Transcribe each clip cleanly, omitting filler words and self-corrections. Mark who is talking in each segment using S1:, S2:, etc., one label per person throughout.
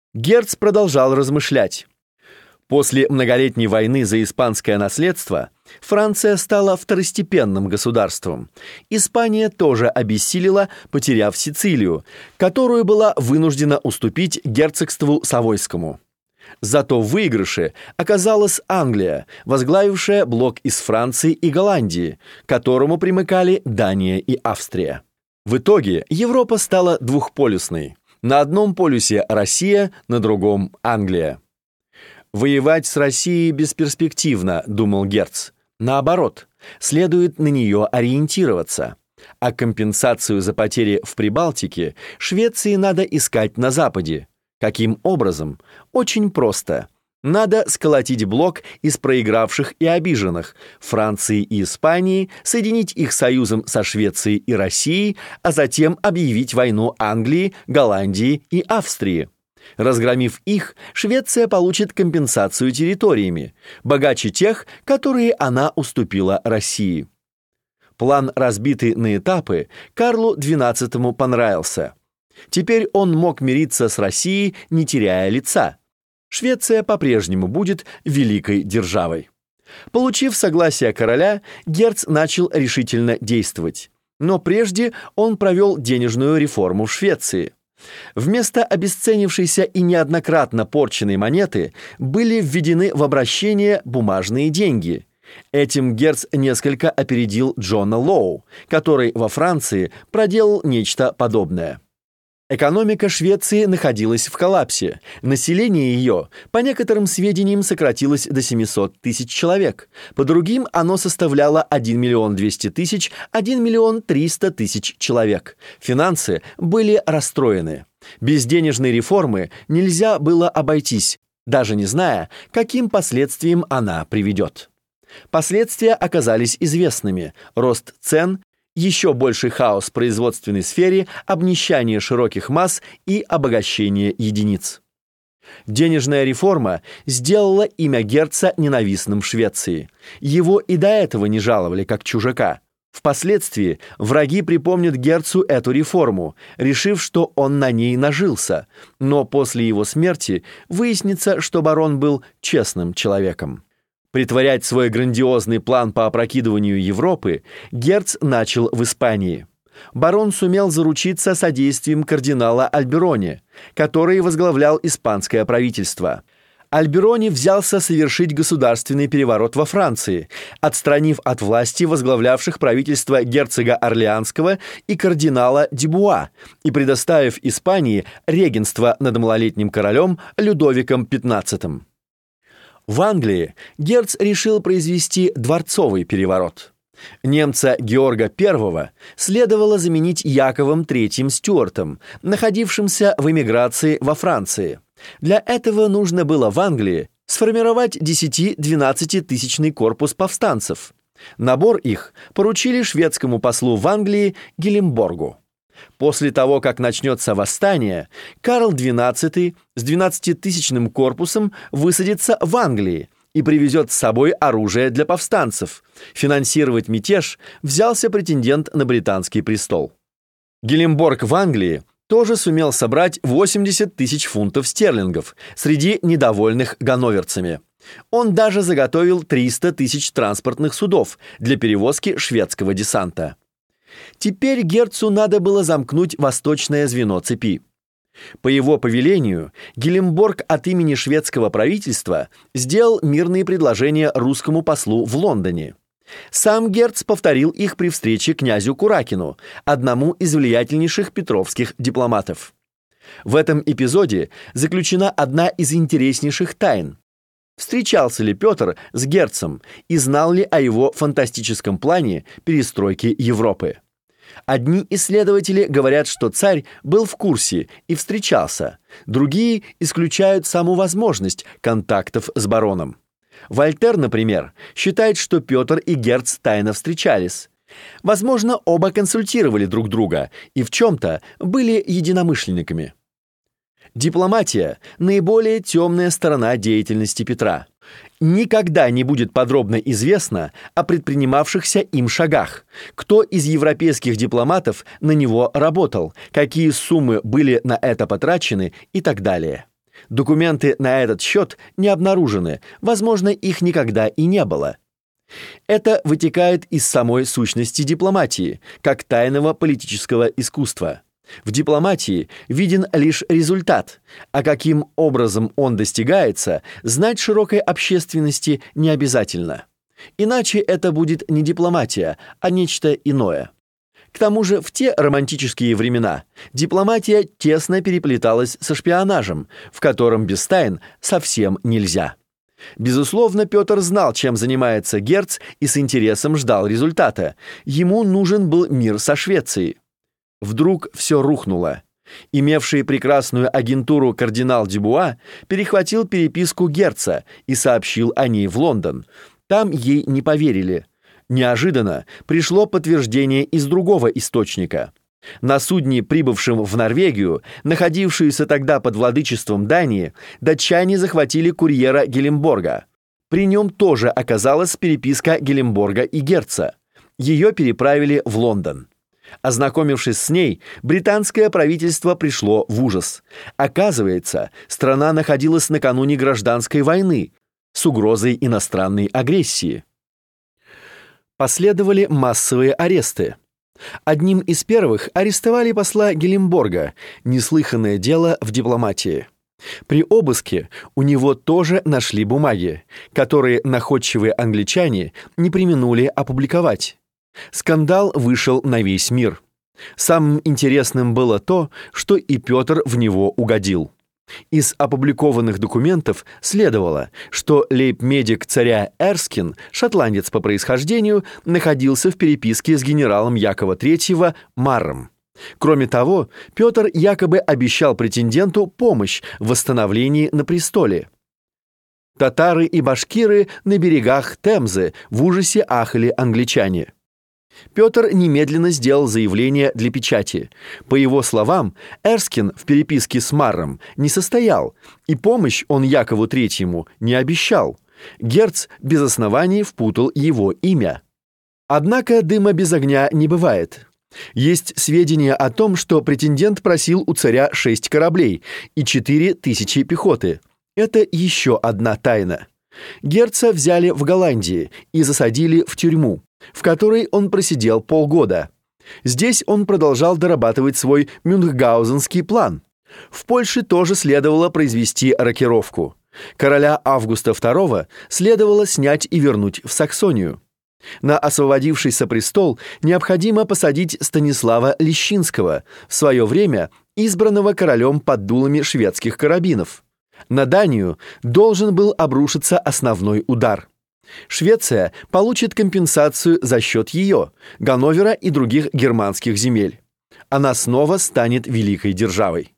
S1: Герц продолжал размышлять. После многолетней войны за испанское наследство Франция стала второстепенным государством. Испания тоже обессилила, потеряв Сицилию, которую была вынуждена уступить герцогству Савойскому. Зато в выигрыше оказалась Англия, возглавившая блок из Франции и Голландии, к которому примыкали Дания и Австрия. В итоге Европа стала двухполюсной. На одном полюсе Россия, на другом Англия. «Воевать с Россией бесперспективно», — думал Герц. «Наоборот, следует на нее ориентироваться. А компенсацию за потери в Прибалтике Швеции надо искать на Западе. Каким образом? Очень просто. Надо сколотить блок из проигравших и обиженных Франции и Испании, соединить их союзом со Швецией и Россией, а затем объявить войну Англии, Голландии и Австрии. Разгромив их, Швеция получит компенсацию территориями, богаче тех, которые она уступила России». План, разбитый на этапы, Карлу XII понравился. Теперь он мог мириться с Россией, не теряя лица. Швеция по-прежнему будет великой державой. Получив согласие короля, Герц начал решительно действовать. Но прежде он провел денежную реформу в Швеции. Вместо обесценившейся и неоднократно порченной монеты были введены в обращение бумажные деньги. Этим Герц несколько опередил Джона Лоу, который во Франции проделал нечто подобное. Экономика Швеции находилась в коллапсе. Население ее, по некоторым сведениям, сократилось до 700 тысяч человек. По другим, оно составляло 1 200 000, 1 300 000 человек. Финансы были расстроены. Без денежной реформы нельзя было обойтись, даже не зная, каким последствиям она приведет. Последствия оказались известными: рост цен, еще больший хаос в производственной сфере, обнищание широких масс и обогащение единиц. Денежная реформа сделала имя Герца ненавистным в Швеции. Его и до этого не жаловали как чужака. Впоследствии враги припомнят Герцу эту реформу, решив, что он на ней нажился, но после его смерти выяснится, что барон был честным человеком. Притворять свой грандиозный план по опрокидыванию Европы Герц начал в Испании. Барон сумел заручиться содействием кардинала Альберони, который возглавлял испанское правительство. Альберони взялся совершить государственный переворот во Франции, отстранив от власти возглавлявших правительство герцога Орлеанского и кардинала Дюбуа и предоставив Испании регенство над малолетним королем Людовиком XV. В Англии Герц решил произвести дворцовый переворот. Немца Георга I следовало заменить Яковом III Стюартом, находившимся в эмиграции во Франции. Для этого нужно было в Англии сформировать 10-12 тысячный корпус повстанцев. Набор их поручили шведскому послу в Англии Гилемборгу. После того, как начнется восстание, Карл XII с 12-тысячным корпусом высадится в Англии и привезет с собой оружие для повстанцев. Финансировать мятеж взялся претендент на британский престол. Гилемборг в Англии тоже сумел собрать 80 000 фунтов стерлингов среди недовольных ганноверцами. Он даже заготовил 300 000 транспортных судов для перевозки шведского десанта. Теперь Герцу надо было замкнуть восточное звено цепи. По его повелению Гилемборг от имени шведского правительства сделал мирные предложения русскому послу в Лондоне. Сам Герц повторил их при встрече князю Куракину, одному из влиятельнейших петровских дипломатов. В этом эпизоде заключена одна из интереснейших тайн. Встречался ли Петр с Герцем и знал ли о его фантастическом плане перестройки Европы? Одни исследователи говорят, что царь был в курсе и встречался, другие исключают саму возможность контактов с бароном. Вольтер, например, считает, что Петр и Герц тайно встречались. Возможно, оба консультировали друг друга и в чем-то были единомышленниками. Дипломатия – наиболее темная сторона деятельности Петра. Никогда не будет подробно известно о предпринимавшихся им шагах, кто из европейских дипломатов на него работал, какие суммы были на это потрачены и так далее. Документы на этот счет не обнаружены, возможно, их никогда и не было. Это вытекает из самой сущности дипломатии, как тайного политического искусства. В дипломатии виден лишь результат, а каким образом он достигается, знать широкой общественности не обязательно. Иначе это будет не дипломатия, а нечто иное. К тому же в те романтические времена дипломатия тесно переплеталась со шпионажем, в котором без тайн совсем нельзя. Безусловно, Петр знал, чем занимается Герц, и с интересом ждал результата. Ему нужен был мир со Швецией. Вдруг все рухнуло. Имевший прекрасную агентуру кардинал Дюбуа перехватил переписку Герца и сообщил о ней в Лондон. Там ей не поверили. Неожиданно пришло подтверждение из другого источника. На судне, прибывшем в Норвегию, находившуюся тогда под владычеством Дании, датчане захватили курьера Геленборга. При нем тоже оказалась переписка Геленборга и Герца. Ее переправили в Лондон. Ознакомившись с ней, британское правительство пришло в ужас. Оказывается, страна находилась накануне гражданской войны с угрозой иностранной агрессии. Последовали массовые аресты. Одним из первых арестовали посла Геленборга, неслыханное дело в дипломатии. При обыске у него тоже нашли бумаги, которые находчивые англичане не преминули опубликовать. Скандал вышел на весь мир. Самым интересным было то, что и Петр в него угодил. Из опубликованных документов следовало, что лейб-медик царя Эрскин, шотландец по происхождению, находился в переписке с генералом Якова III Марром. Кроме того, Петр якобы обещал претенденту помощь в восстановлении на престоле. Татары и башкиры на берегах Темзы в ужасе ахали англичане. Петр немедленно сделал заявление для печати. По его словам, Эрскин в переписке с Марром не состоял, и помощь он Якову III не обещал. Герц без оснований впутал его имя. Однако дыма без огня не бывает. Есть сведения о том, что претендент просил у царя 6 кораблей и 4000 пехоты. Это еще одна тайна. Герца взяли в Голландии и засадили в тюрьму, в которой он просидел полгода. Здесь он продолжал дорабатывать свой мюнхгаузенский план. В Польше тоже следовало произвести рокировку. Короля Августа II следовало снять и вернуть в Саксонию. На освободившийся престол необходимо посадить Станислава Лещинского, в свое время избранного королем под дулами шведских карабинов. На Данию должен был обрушиться основной удар. Швеция получит компенсацию за счет ее, Ганновера и других германских земель. Она снова станет великой державой.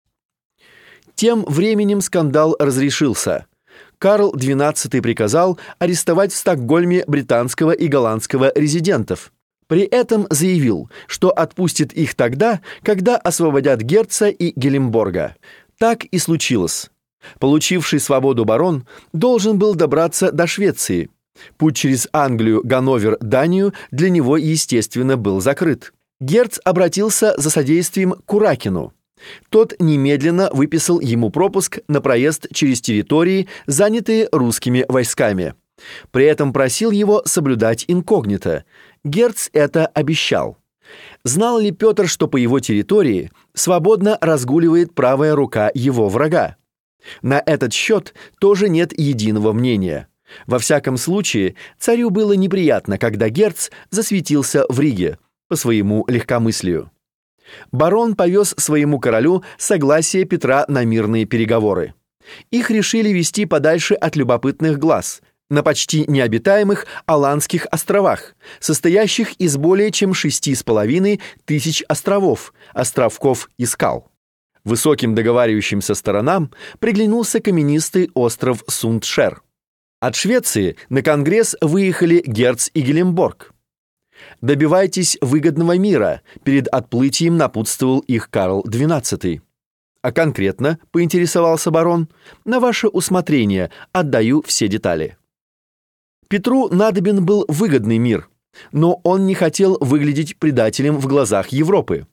S1: Тем временем скандал разрешился. Карл XII приказал арестовать в Стокгольме британского и голландского резидентов. При этом заявил, что отпустит их тогда, когда освободят Герца и Геленборга. Так и случилось. Получивший свободу барон должен был добраться до Швеции. Путь через Англию, Ганновер, Данию для него, естественно, был закрыт. Герц обратился за содействием к Куракину. Тот немедленно выписал ему пропуск на проезд через территории, занятые русскими войсками. При этом просил его соблюдать инкогнито. Герц это обещал. Знал ли Петр, что по его территории свободно разгуливает правая рука его врага? На этот счет тоже нет единого мнения. Во всяком случае, царю было неприятно, когда Герц засветился в Риге по своему легкомыслию. Барон повез своему королю согласие Петра на мирные переговоры. Их решили вести подальше от любопытных глаз, на почти необитаемых Аландских островах, состоящих из более чем 6500 островов, островков и скал. Высоким договаривающимся сторонам приглянулся каменистый остров Сундшер. От Швеции на конгресс выехали Герц и Геленборг. «Добивайтесь выгодного мира», перед отплытием напутствовал их Карл XII. «А конкретно», — поинтересовался барон, — «на ваше усмотрение отдаю все детали». Петру надобен был выгодный мир, но он не хотел выглядеть предателем в глазах Европы.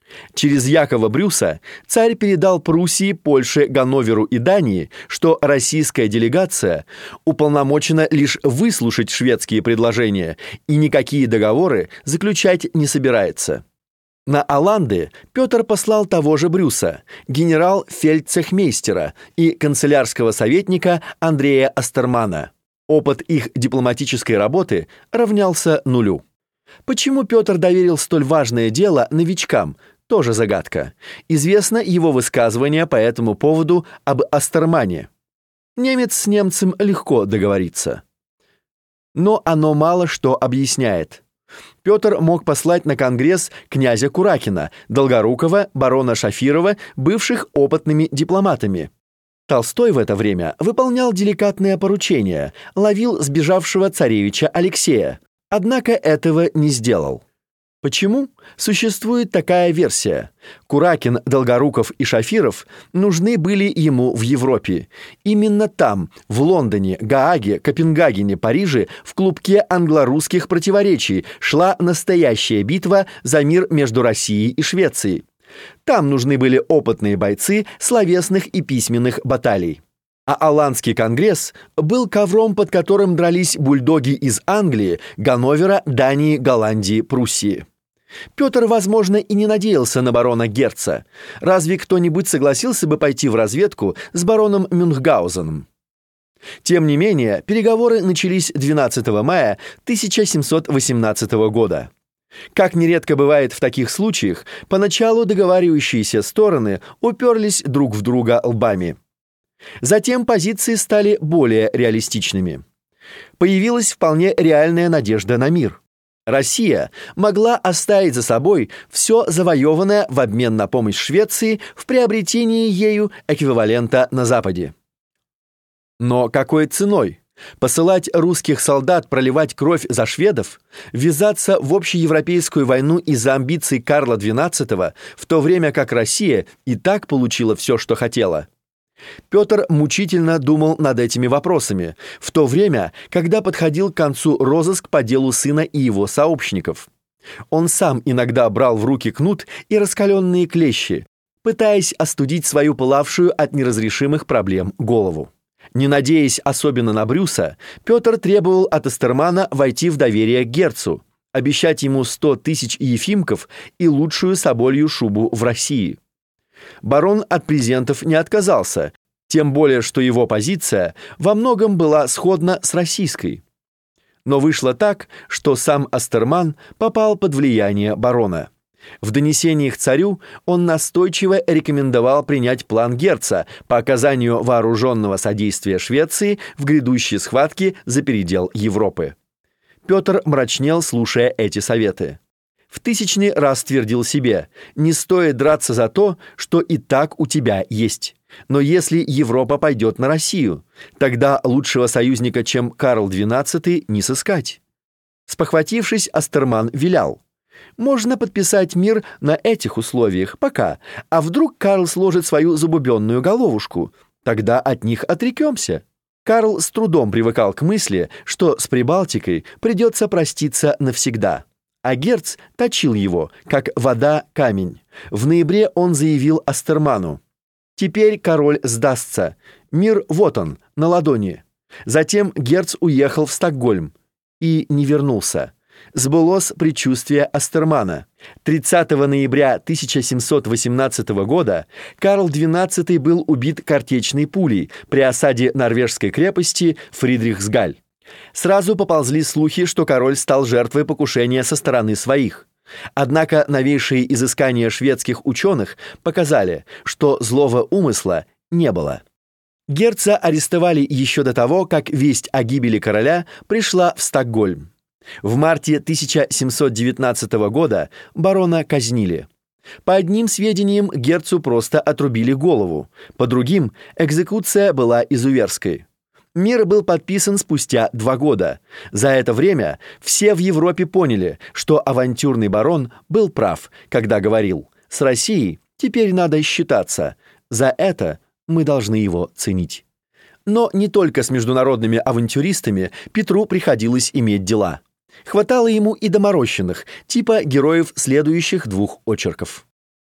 S1: Через Якова Брюса царь передал Пруссии, Польше, Ганноверу и Дании, что российская делегация уполномочена лишь выслушать шведские предложения и никакие договоры заключать не собирается. На Аланды Петр послал того же Брюса, генерал-фельдцехмейстера и канцелярского советника Андрея Астермана. Опыт их дипломатической работы равнялся нулю. Почему Петр доверил столь важное дело новичкам, тоже загадка. Известно его высказывание по этому поводу об Астермане. Немец с немцем легко договориться. Но оно мало что объясняет. Петр мог послать на Конгресс князя Куракина, Долгорукова, барона Шафирова, бывших опытными дипломатами. Толстой в это время выполнял деликатное поручение, ловил сбежавшего царевича Алексея, однако этого не сделал. Почему? Существует такая версия. Куракин, Долгоруков и Шафиров нужны были ему в Европе. Именно там, в Лондоне, Гааге, Копенгагене, Париже, в клубке англо-русских противоречий шла настоящая битва за мир между Россией и Швецией. Там нужны были опытные бойцы словесных и письменных баталий. А Аландский конгресс был ковром, под которым дрались бульдоги из Англии, Ганновера, Дании, Голландии, Пруссии. Петр, возможно, и не надеялся на барона Герца. Разве кто-нибудь согласился бы пойти в разведку с бароном Мюнхгаузеном? Тем не менее, переговоры начались 12 мая 1718 года. Как нередко бывает в таких случаях, поначалу договаривающиеся стороны уперлись друг в друга лбами. Затем позиции стали более реалистичными. Появилась вполне реальная надежда на мир. Россия могла оставить за собой все завоеванное в обмен на помощь Швеции в приобретении ею эквивалента на Западе. Но какой ценой? Посылать русских солдат проливать кровь за шведов? Ввязаться в общеевропейскую войну из-за амбиций Карла XII, в то время как Россия и так получила все, что хотела? Петр мучительно думал над этими вопросами, в то время, когда подходил к концу розыск по делу сына и его сообщников. Он сам иногда брал в руки кнут и раскаленные клещи, пытаясь остудить свою пылавшую от неразрешимых проблем голову. Не надеясь особенно на Брюса, Петр требовал от Астермана войти в доверие к Герцу, обещать ему 100 тысяч ефимков и лучшую соболью шубу в России. Барон от презентов не отказался, тем более что его позиция во многом была сходна с российской. Но вышло так, что сам Астерман попал под влияние барона. В донесениях царю он настойчиво рекомендовал принять план Герца по оказанию вооруженного содействия Швеции в грядущей схватке за передел Европы. Петр мрачнел, слушая эти советы. В тысячный раз твердил себе: не стоит драться за то, что и так у тебя есть. Но если Европа пойдет на Россию, тогда лучшего союзника, чем Карл XII, не сыскать. Спохватившись, Астерман вилял: можно подписать мир на этих условиях пока, а вдруг Карл сложит свою забубенную головушку, тогда от них отрекемся. Карл с трудом привыкал к мысли, что с Прибалтикой придется проститься навсегда. А Герц точил его, как вода камень. В ноябре он заявил Астерману: «Теперь король сдастся. Мир вот он, на ладони». Затем Герц уехал в Стокгольм и не вернулся. Сбылось предчувствие Астермана. 30 ноября 1718 года Карл XII был убит картечной пулей при осаде норвежской крепости Фридрихсгаль. Сразу поползли слухи, что король стал жертвой покушения со стороны своих. Однако новейшие изыскания шведских ученых показали, что злого умысла не было. Герца арестовали еще до того, как весть о гибели короля пришла в Стокгольм. В марте 1719 года барона казнили. По одним сведениям, Герцу просто отрубили голову, по другим экзекуция была изуверской. Мир был подписан спустя 2 года. За это время все в Европе поняли, что авантюрный барон был прав, когда говорил: «С Россией теперь надо считаться. За это мы должны его ценить». Но не только с международными авантюристами Петру приходилось иметь дела. Хватало ему и доморощенных, типа героев следующих 2 очерков.